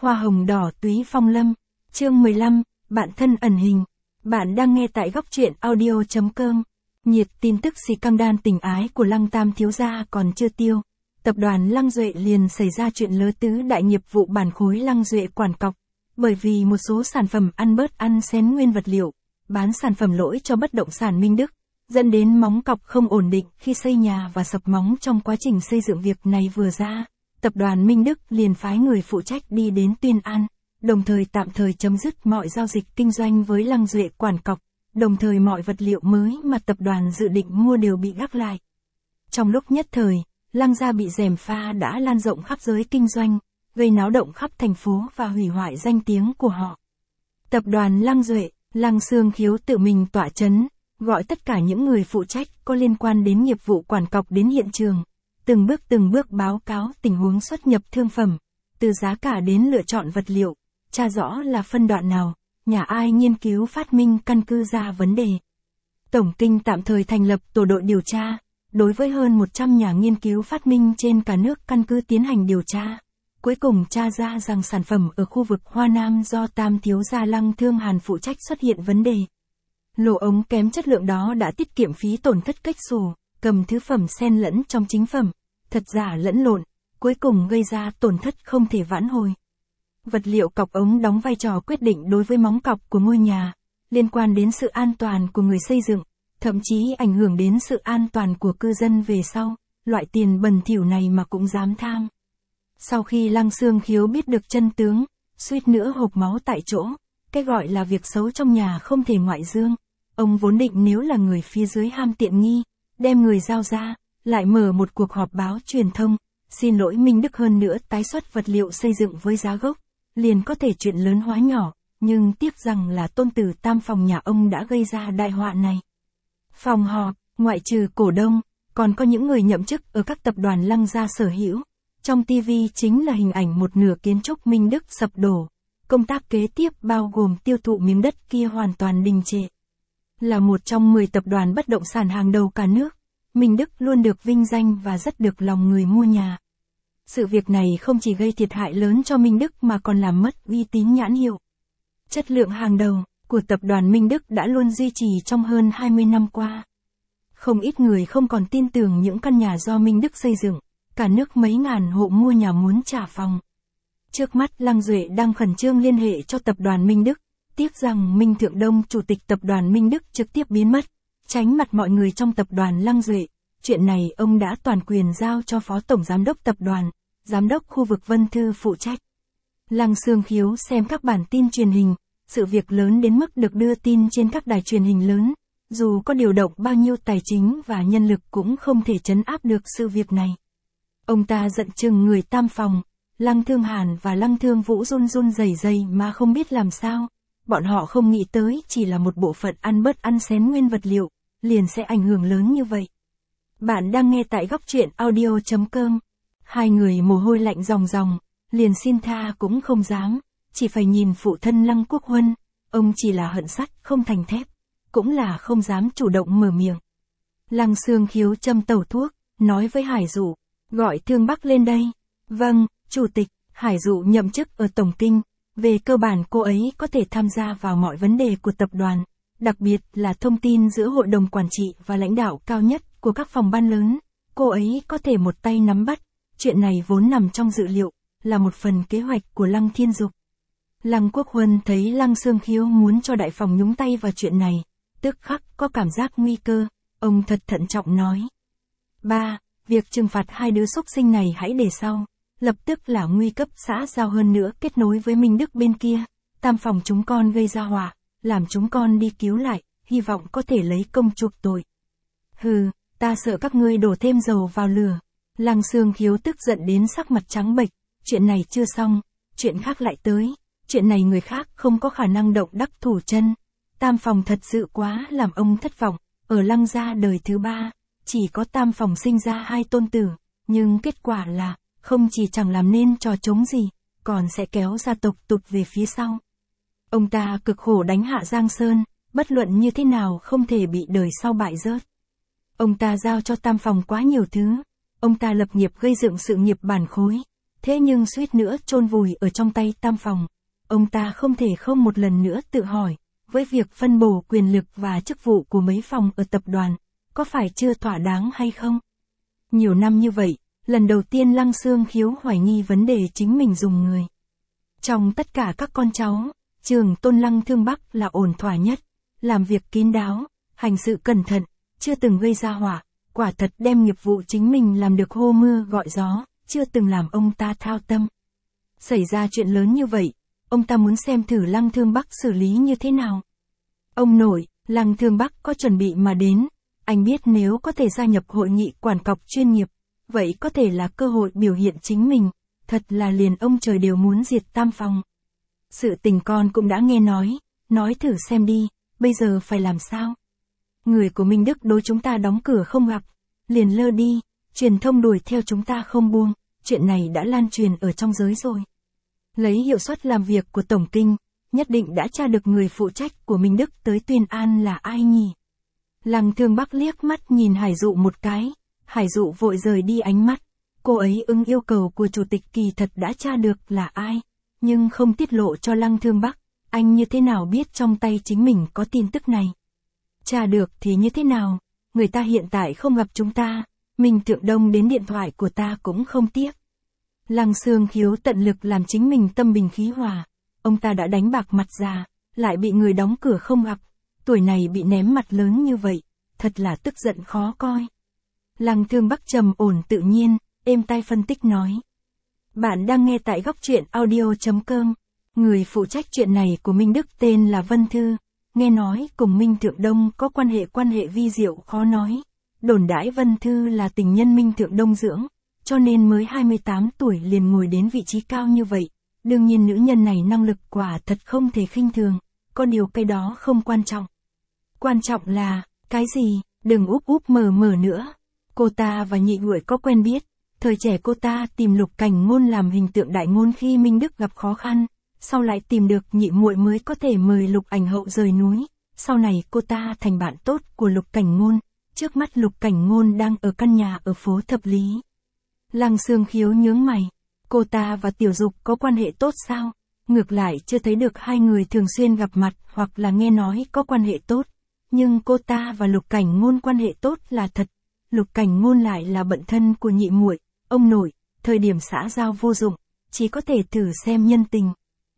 Hoa hồng đỏ túy phong lâm. Chương 15, bạn thân ẩn hình. Bạn đang nghe tại góc truyện audio.com. Nhiệt tin tức xì căng đan tình ái của Lăng Tam thiếu gia còn chưa tiêu. Tập đoàn Lăng Duệ liền xảy ra chuyện lớ tứ đại nghiệp vụ bản khối Lăng Duệ quản cọc. Bởi vì một số sản phẩm ăn bớt ăn xén nguyên vật liệu, bán sản phẩm lỗi cho bất động sản Minh Đức, dẫn đến móng cọc không ổn định khi xây nhà và sập móng trong quá trình xây dựng. Việc này vừa ra, tập đoàn Minh Đức liền phái người phụ trách đi đến Tuyên An, đồng thời tạm thời chấm dứt mọi giao dịch kinh doanh với Lăng Duệ quản cọc, đồng thời mọi vật liệu mới mà tập đoàn dự định mua đều bị gác lại. Trong lúc nhất thời, Lăng gia bị gièm pha đã lan rộng khắp giới kinh doanh, gây náo động khắp thành phố và hủy hoại danh tiếng của họ. Tập đoàn Lăng Duệ, Lăng Xương Khiếu tự mình tọa chấn, gọi tất cả những người phụ trách có liên quan đến nghiệp vụ quản cọc đến hiện trường, từng bước báo cáo tình huống xuất nhập thương phẩm, từ giá cả đến lựa chọn vật liệu, tra rõ là phân đoạn nào, nhà ai nghiên cứu phát minh căn cứ ra vấn đề. Tổng kinh tạm thời thành lập tổ đội điều tra, đối với hơn 100 nhà nghiên cứu phát minh trên cả nước căn cứ tiến hành điều tra. Cuối cùng tra ra rằng sản phẩm ở khu vực Hoa Nam do Tam thiếu gia Lăng Thương Hàn phụ trách xuất hiện vấn đề. Lỗ ống kém chất lượng đó đã tiết kiệm phí tổn thất cách xù, cầm thứ phẩm xen lẫn trong chính phẩm, thật giả lẫn lộn, cuối cùng gây ra tổn thất không thể vãn hồi. Vật liệu cọc ống đóng vai trò quyết định đối với móng cọc của ngôi nhà, liên quan đến sự an toàn của người xây dựng, thậm chí ảnh hưởng đến sự an toàn của cư dân về sau, loại tiền bẩn thỉu này mà cũng dám tham. Sau khi Lăng Xương Khiếu biết được chân tướng, suýt nữa hộc máu tại chỗ, cái gọi là việc xấu trong nhà không thể ngoại dương. Ông vốn định nếu là người phía dưới ham tiện nghi, đem người giao ra, lại mở một cuộc họp báo truyền thông, xin lỗi Minh Đức hơn nữa tái xuất vật liệu xây dựng với giá gốc, liền có thể chuyện lớn hóa nhỏ, nhưng tiếc rằng là tôn tử Tam phòng nhà ông đã gây ra đại họa này. Phòng họp, ngoại trừ cổ đông, còn có những người nhậm chức ở các tập đoàn Lăng gia sở hữu. Trong TV chính là hình ảnh một nửa kiến trúc Minh Đức sập đổ. Công tác kế tiếp bao gồm tiêu thụ miếng đất kia hoàn toàn đình trệ. Là một trong 10 tập đoàn bất động sản hàng đầu cả nước, Minh Đức luôn được vinh danh và rất được lòng người mua nhà. Sự việc này không chỉ gây thiệt hại lớn cho Minh Đức mà còn làm mất uy tín nhãn hiệu. Chất lượng hàng đầu của tập đoàn Minh Đức đã luôn duy trì trong hơn 20 năm qua. Không ít người không còn tin tưởng những căn nhà do Minh Đức xây dựng, cả nước mấy ngàn hộ mua nhà muốn trả phòng. Trước mắt Lăng Duệ đang khẩn trương liên hệ cho tập đoàn Minh Đức, tiếc rằng Minh Thượng Đông chủ tịch tập đoàn Minh Đức trực tiếp biến mất, tránh mặt mọi người trong tập đoàn Lăng Duệ. Chuyện này ông đã toàn quyền giao cho phó tổng giám đốc tập đoàn, giám đốc khu vực Vân Thư phụ trách. Lăng Xương Khiếu xem các bản tin truyền hình, sự việc lớn đến mức được đưa tin trên các đài truyền hình lớn, dù có điều động bao nhiêu tài chính và nhân lực cũng không thể trấn áp được sự việc này. Ông ta giận chừng người Tam phòng, Lăng Thương Hàn và Lăng Thương Vũ run run rẩy rẩy mà không biết làm sao. Bọn họ không nghĩ tới chỉ là một bộ phận ăn bớt ăn xén nguyên vật liệu, liền sẽ ảnh hưởng lớn như vậy. Bạn đang nghe tại góc truyện audio.com. Hai người mồ hôi lạnh ròng ròng, liền xin tha cũng không dám, chỉ phải nhìn phụ thân Lăng Quốc Huân, ông chỉ là hận sắt không thành thép, cũng là không dám chủ động mở miệng. Lăng Xương Khiếu châm tẩu thuốc, nói với Hải Dụ, gọi Thương Bắc lên đây. Vâng, chủ tịch. Hải Dụ nhậm chức ở Tổng Kinh, về cơ bản cô ấy có thể tham gia vào mọi vấn đề của tập đoàn, đặc biệt là thông tin giữa hội đồng quản trị và lãnh đạo cao nhất của các phòng ban lớn, cô ấy có thể một tay nắm bắt. Chuyện này vốn nằm trong dự liệu, là một phần kế hoạch của Lăng Thiên Dục. Lăng Quốc Huân thấy Lăng Xương Khiếu muốn cho đại phòng nhúng tay vào chuyện này, tức khắc có cảm giác nguy cơ, ông thật thận trọng nói. Ba, việc trừng phạt hai đứa xúc sinh này hãy để sau, lập tức là nguy cấp xã giao hơn nữa kết nối với Minh Đức bên kia, Tam phòng chúng con gây ra họa, làm chúng con đi cứu lại, hy vọng có thể lấy công chuộc tội. Hừ, ta sợ các ngươi đổ thêm dầu vào lửa. Lăng Xương Khiếu tức giận đến sắc mặt trắng bệch, chuyện này chưa xong, chuyện khác lại tới, chuyện này người khác không có khả năng động đắc thủ chân. Tam phòng thật sự quá làm ông thất vọng, ở Lăng gia đời thứ ba, chỉ có Tam phòng sinh ra hai tôn tử, nhưng kết quả là, không chỉ chẳng làm nên trò trống gì, còn sẽ kéo gia tộc tụt về phía sau. Ông ta cực khổ đánh hạ Giang Sơn, bất luận như thế nào không thể bị đời sau bại rớt. Ông ta giao cho Tam phòng quá nhiều thứ, ông ta lập nghiệp gây dựng sự nghiệp bản khối, thế nhưng suýt nữa chôn vùi ở trong tay Tam Phòng. Ông ta không thể không một lần nữa tự hỏi, với việc phân bổ quyền lực và chức vụ của mấy phòng ở tập đoàn, có phải chưa thỏa đáng hay không? Nhiều năm như vậy, lần đầu tiên Lăng Xương Khiếu hoài nghi vấn đề chính mình dùng người. Trong tất cả các con cháu, Trường tôn Lăng Thương Bắc là ổn thỏa nhất, làm việc kín đáo, hành sự cẩn thận, chưa từng gây ra họa, quả thật đem nghiệp vụ chính mình làm được hô mưa gọi gió, chưa từng làm ông ta thao tâm. Xảy ra chuyện lớn như vậy, ông ta muốn xem thử Lăng Thương Bắc xử lý như thế nào. Ông nội, Lăng Thương Bắc có chuẩn bị mà đến, anh biết nếu có thể gia nhập hội nghị quản cọc chuyên nghiệp, vậy có thể là cơ hội biểu hiện chính mình, thật là liền ông trời đều muốn diệt Tam Phòng. Sự tình con cũng đã nghe nói thử xem đi, bây giờ phải làm sao? Người của Minh Đức đối chúng ta đóng cửa không gặp, liền lơ đi, truyền thông đuổi theo chúng ta không buông, chuyện này đã lan truyền ở trong giới rồi. Lấy hiệu suất làm việc của Tổng Kinh, nhất định đã tra được người phụ trách của Minh Đức tới Tuyên An là ai nhỉ? Lăng Thương Bắc liếc mắt nhìn Hải Dụ một cái, Hải Dụ vội rời đi ánh mắt, cô ấy ứng yêu cầu của chủ tịch kỳ thật đã tra được là ai, nhưng không tiết lộ cho Lăng Thương Bắc, anh như thế nào biết trong tay chính mình có tin tức này? Tra được thì như thế nào, người ta hiện tại không gặp chúng ta, Minh Thượng Đông đến điện thoại của ta cũng không tiếc. Lăng Xương Khiếu tận lực làm chính mình tâm bình khí hòa, ông ta đã đánh bạc mặt già, lại bị người đóng cửa không gặp, tuổi này bị ném mặt lớn như vậy, thật là tức giận khó coi. Lăng Thương Bắc trầm ổn tự nhiên, êm tai phân tích nói. Bạn đang nghe tại góc truyện audio.com, người phụ trách chuyện này của Minh Đức tên là Vân Thư, nghe nói cùng Minh Thượng Đông có quan hệ vi diệu khó nói, đồn đãi Vân Thư là tình nhân Minh Thượng Đông dưỡng, cho nên mới 28 tuổi liền ngồi đến vị trí cao như vậy, đương nhiên nữ nhân này năng lực quả thật không thể khinh thường, có điều cái đó không quan trọng. Quan trọng là, cái gì, đừng úp mờ nữa. Cô ta và Nhị Nguội có quen biết, thời trẻ cô ta tìm Lục Cảnh Ngôn làm hình tượng đại ngôn khi Minh Đức gặp khó khăn, sau lại tìm được Nhị Muội mới có thể mời Lục Ảnh Hậu rời núi, sau này cô ta thành bạn tốt của Lục Cảnh Ngôn, trước mắt Lục Cảnh Ngôn đang ở căn nhà ở phố Thập Lý. Lăng Xương Khiếu nhướng mày, cô ta và Tiểu Dục có quan hệ tốt sao? Ngược lại chưa thấy được hai người thường xuyên gặp mặt hoặc là nghe nói có quan hệ tốt, nhưng cô ta và Lục Cảnh Ngôn quan hệ tốt là thật. Lục Cảnh Ngôn lại là bận thân của Nhị Muội, ông nội, thời điểm xã giao vô dụng, chỉ có thể thử xem nhân tình.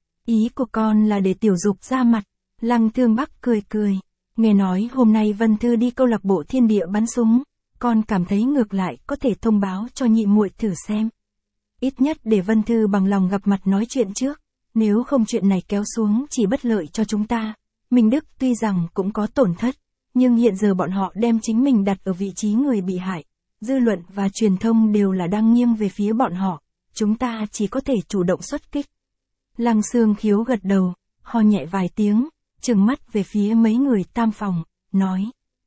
Ý của con là để Tiểu Dục ra mặt. Lăng Thương Bắc cười, nghe nói hôm nay Vân Thư đi câu lạc bộ Thiên Địa bắn súng, con cảm thấy ngược lại có thể thông báo cho Nhị Muội thử xem. Ít nhất để Vân Thư bằng lòng gặp mặt nói chuyện trước, nếu không chuyện này kéo xuống chỉ bất lợi cho chúng ta. Minh Đức tuy rằng cũng có tổn thất, nhưng hiện giờ bọn họ đem chính mình đặt ở vị trí người bị hại, dư luận và truyền thông đều là đang nghiêng về phía bọn họ, chúng ta chỉ có thể chủ động xuất kích. Lăng Xương Khiếu gật đầu, ho nhẹ vài tiếng, trừng mắt về phía mấy người Tam Phòng, nói.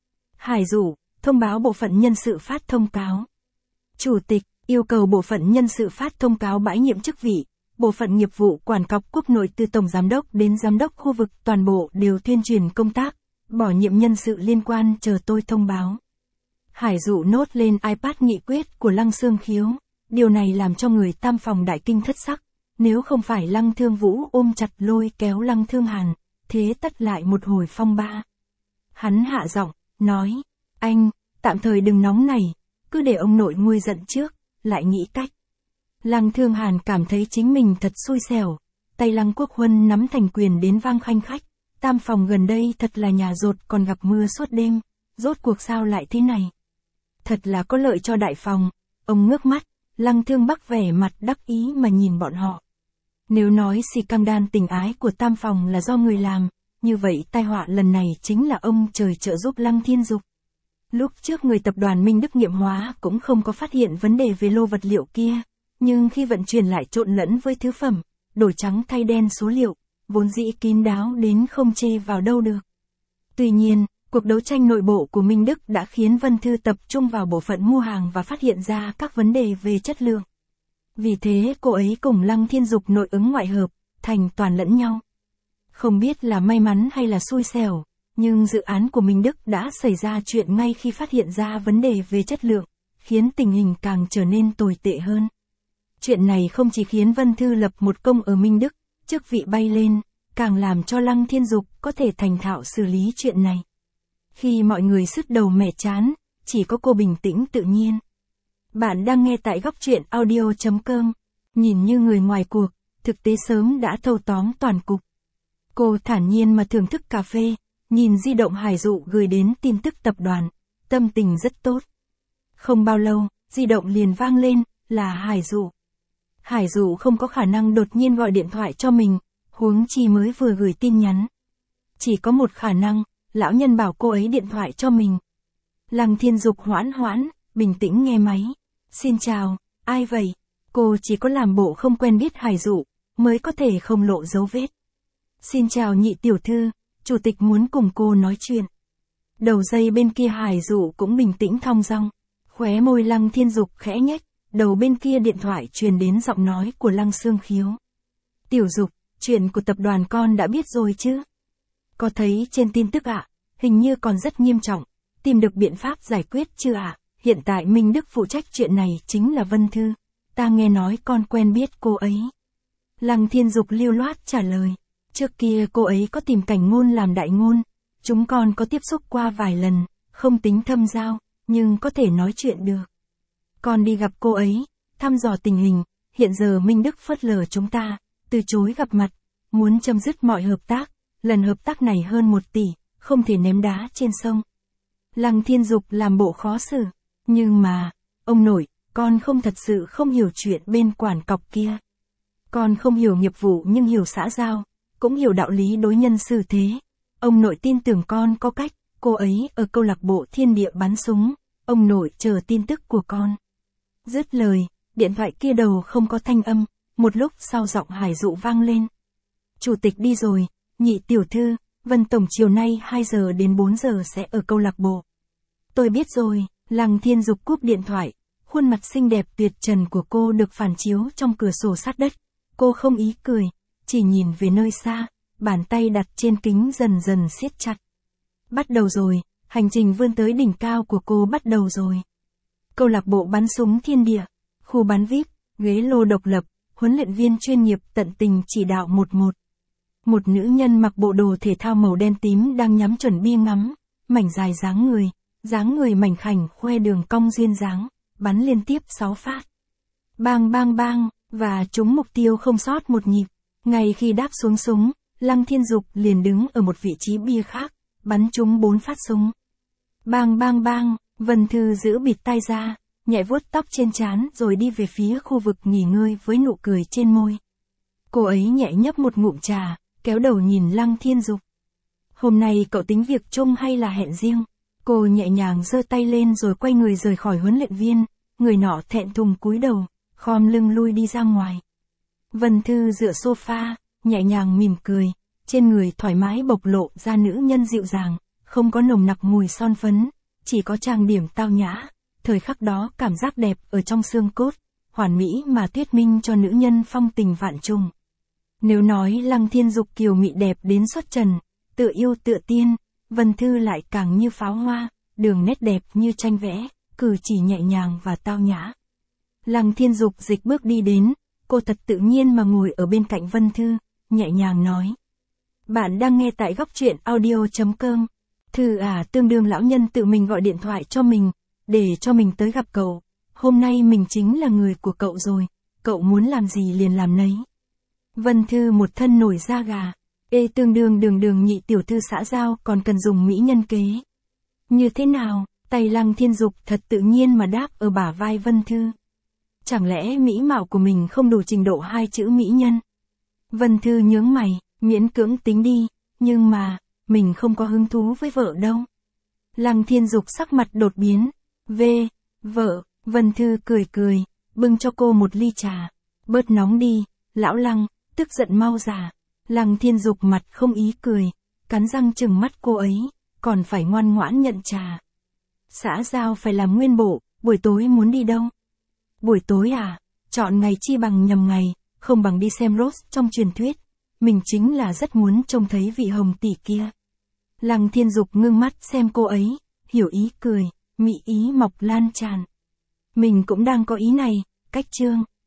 Hải Dụ, thông báo bộ phận nhân sự phát thông cáo. Chủ tịch, yêu cầu bộ phận nhân sự phát thông cáo bãi nhiệm chức vị, bộ phận nghiệp vụ quản cọc quốc nội từ tổng giám đốc đến giám đốc khu vực toàn bộ đều tuyên truyền công tác, bỏ nhiệm nhân sự liên quan chờ tôi thông báo. Hải Dụ nốt lên iPad nghị quyết của Lăng Xương Khiếu, điều này làm cho người Tam Phòng đại kinh thất sắc, nếu không phải Lăng Thương Vũ ôm chặt lôi kéo Lăng Thương Hàn, thế tất lại một hồi phong ba. Hắn hạ giọng, nói, anh, tạm thời đừng nóng này, cứ để ông nội nguôi giận trước, lại nghĩ cách. Lăng Thương Hàn cảm thấy chính mình thật xui xẻo, tay Lăng Quốc Huân nắm thành quyền đến vang khanh khách, Tam Phòng gần đây thật là nhà rột còn gặp mưa suốt đêm, rốt cuộc sao lại thế này. Thật là có lợi cho đại phòng, ông ngước mắt, Lăng Thương Bắc vẻ mặt đắc ý mà nhìn bọn họ. Nếu nói scandal tình ái của Tam Phòng là do người làm, như vậy tai họa lần này chính là ông trời trợ giúp Lăng Thiên Dục. Lúc trước người tập đoàn Minh Đức nghiệm hóa cũng không có phát hiện vấn đề về lô vật liệu kia, nhưng khi vận chuyển lại trộn lẫn với thứ phẩm, đổi trắng thay đen số liệu, vốn dĩ kín đáo đến không chê vào đâu được. Tuy nhiên, cuộc đấu tranh nội bộ của Minh Đức đã khiến Vân Thư tập trung vào bộ phận mua hàng và phát hiện ra các vấn đề về chất lượng. Vì thế cô ấy cùng Lăng Thiên Dục nội ứng ngoại hợp, thành toàn lẫn nhau. Không biết là may mắn hay là xui xẻo, nhưng dự án của Minh Đức đã xảy ra chuyện ngay khi phát hiện ra vấn đề về chất lượng, khiến tình hình càng trở nên tồi tệ hơn. Chuyện này không chỉ khiến Vân Thư lập một công ở Minh Đức, chức vị bay lên, càng làm cho Lăng Thiên Dục có thể thành thạo xử lý chuyện này. Khi mọi người sứt đầu mẻ chán, chỉ có cô bình tĩnh tự nhiên. Bạn đang nghe tại góc truyện audio.com. Nhìn như người ngoài cuộc, thực tế sớm đã thâu tóm toàn cục. Cô thản nhiên mà thưởng thức cà phê, nhìn di động Hải Dụ gửi đến tin tức tập đoàn, tâm tình rất tốt. Không bao lâu, di động liền vang lên, là Hải Dụ. Hải Dụ không có khả năng đột nhiên gọi điện thoại cho mình, huống chi mới vừa gửi tin nhắn. Chỉ có một khả năng, lão nhân bảo cô ấy điện thoại cho mình. Lăng Thiên Dục hoãn, bình tĩnh nghe máy. Xin chào, ai vậy? Cô chỉ có làm bộ không quen biết Hải Dụ, mới có thể không lộ dấu vết. Xin chào nhị tiểu thư, chủ tịch muốn cùng cô nói chuyện. Đầu dây bên kia Hải Dụ cũng bình tĩnh thong dong. Khóe môi Lăng Thiên Dục khẽ nhếch, đầu bên kia điện thoại truyền đến giọng nói của Lăng Sương Khiếu. Tiểu Dục, chuyện của tập đoàn con đã biết rồi chứ? Có thấy trên tin tức ạ? Hình như còn rất nghiêm trọng, tìm được biện pháp giải quyết chưa ạ? Hiện tại Minh Đức phụ trách chuyện này chính là Vân Thư. Ta nghe nói con quen biết cô ấy. Lăng Thiên Dục lưu loát trả lời. Trước kia cô ấy có tìm Cảnh Ngôn làm đại ngôn. Chúng con có tiếp xúc qua vài lần, không tính thâm giao, nhưng có thể nói chuyện được. Con đi gặp cô ấy, thăm dò tình hình, hiện giờ Minh Đức phớt lờ chúng ta, từ chối gặp mặt, muốn chấm dứt mọi hợp tác, lần hợp tác này hơn 1 tỷ, không thể ném đá trên sông. Lăng Thiên Dục làm bộ khó xử, nhưng mà, ông nội, con không thật sự không hiểu chuyện bên quản cọc kia. Con không hiểu nghiệp vụ nhưng hiểu xã giao, cũng hiểu đạo lý đối nhân xử thế. Ông nội tin tưởng con có cách, cô ấy ở câu lạc bộ Thiên Địa bắn súng, ông nội chờ tin tức của con. Dứt lời, điện thoại kia đầu không có thanh âm, một lúc sau giọng Hải Dụ vang lên. Chủ tịch đi rồi, nhị tiểu thư, Vân Tổng chiều nay 2 giờ đến 4 giờ sẽ ở câu lạc bộ. Tôi biết rồi, Lăng Thiên Dục cúp điện thoại, khuôn mặt xinh đẹp tuyệt trần của cô được phản chiếu trong cửa sổ sát đất. Cô không ý cười, chỉ nhìn về nơi xa, bàn tay đặt trên kính dần dần siết chặt. Bắt đầu rồi, hành trình vươn tới đỉnh cao của cô bắt đầu rồi. Câu lạc bộ bắn súng Thiên Địa, khu bán VIP, ghế lô độc lập, huấn luyện viên chuyên nghiệp tận tình chỉ đạo 1-1. Một nữ nhân mặc bộ đồ thể thao màu đen tím đang nhắm chuẩn bi ngắm, mảnh dài dáng người mảnh khảnh khoe đường cong duyên dáng, bắn liên tiếp 6 phát. Bang bang bang, và trúng mục tiêu không sót một nhịp. Ngay khi đáp xuống súng, Lăng Thiên Dục liền đứng ở một vị trí bia khác, bắn trúng 4 phát súng. Bang bang bang, Vân Thư giữ bịt tai ra, nhẹ vuốt tóc trên trán rồi đi về phía khu vực nghỉ ngơi với nụ cười trên môi. Cô ấy nhẹ nhấp một ngụm trà, kéo đầu nhìn Lăng Thiên Dục. Hôm nay cậu tính việc chung hay là hẹn riêng? Cô nhẹ nhàng giơ tay lên rồi quay người rời khỏi huấn luyện viên, người nọ thẹn thùng cúi đầu, khom lưng lui đi ra ngoài. Vân Thư dựa sofa, nhẹ nhàng mỉm cười, trên người thoải mái bộc lộ ra nữ nhân dịu dàng, không có nồng nặc mùi son phấn, chỉ có trang điểm tao nhã. Thời khắc đó cảm giác đẹp ở trong xương cốt, hoàn mỹ mà thuyết minh cho nữ nhân phong tình vạn trùng. Nếu nói Lăng Thiên Dục kiều mị đẹp đến xuất trần, tựa yêu tựa tiên, Vân Thư lại càng như pháo hoa, đường nét đẹp như tranh vẽ, cử chỉ nhẹ nhàng và tao nhã. Lăng Thiên Dục dịch bước đi đến, cô thật tự nhiên mà ngồi ở bên cạnh Vân Thư, nhẹ nhàng nói. Bạn đang nghe tại góc truyện audio.com. Thư à, tương đương lão nhân tự mình gọi điện thoại cho mình, để cho mình tới gặp cậu. Hôm nay mình chính là người của cậu rồi, cậu muốn làm gì liền làm nấy. Vân Thư một thân nổi da gà. Ê, tương đương đường nhị tiểu thư xã giao còn cần dùng mỹ nhân kế. Như thế nào? Tay Lăng Thiên Dục thật tự nhiên mà đáp ở bả vai Vân Thư. Chẳng lẽ mỹ mạo của mình không đủ trình độ 2 chữ mỹ nhân? Vân Thư nhướng mày, miễn cưỡng tính đi, nhưng mà, mình không có hứng thú với vợ đâu. Lăng Thiên Dục sắc mặt đột biến. Vợ, Vân Thư cười, bưng cho cô một ly trà. Bớt nóng đi, lão Lăng, tức giận mau già. Lăng Thiên Dục mặt không ý cười, cắn răng trừng mắt cô ấy, còn phải ngoan ngoãn nhận trà. Xã giao phải làm nguyên bộ, buổi tối muốn đi đâu? Buổi tối à, chọn ngày chi bằng nhầm ngày, không bằng đi xem Rose trong truyền thuyết. Mình chính là rất muốn trông thấy vị hồng tỷ kia. Lăng Thiên Dục ngưng mắt xem cô ấy, hiểu ý cười, mị ý mọc lan tràn. Mình cũng đang có ý này, cách chương.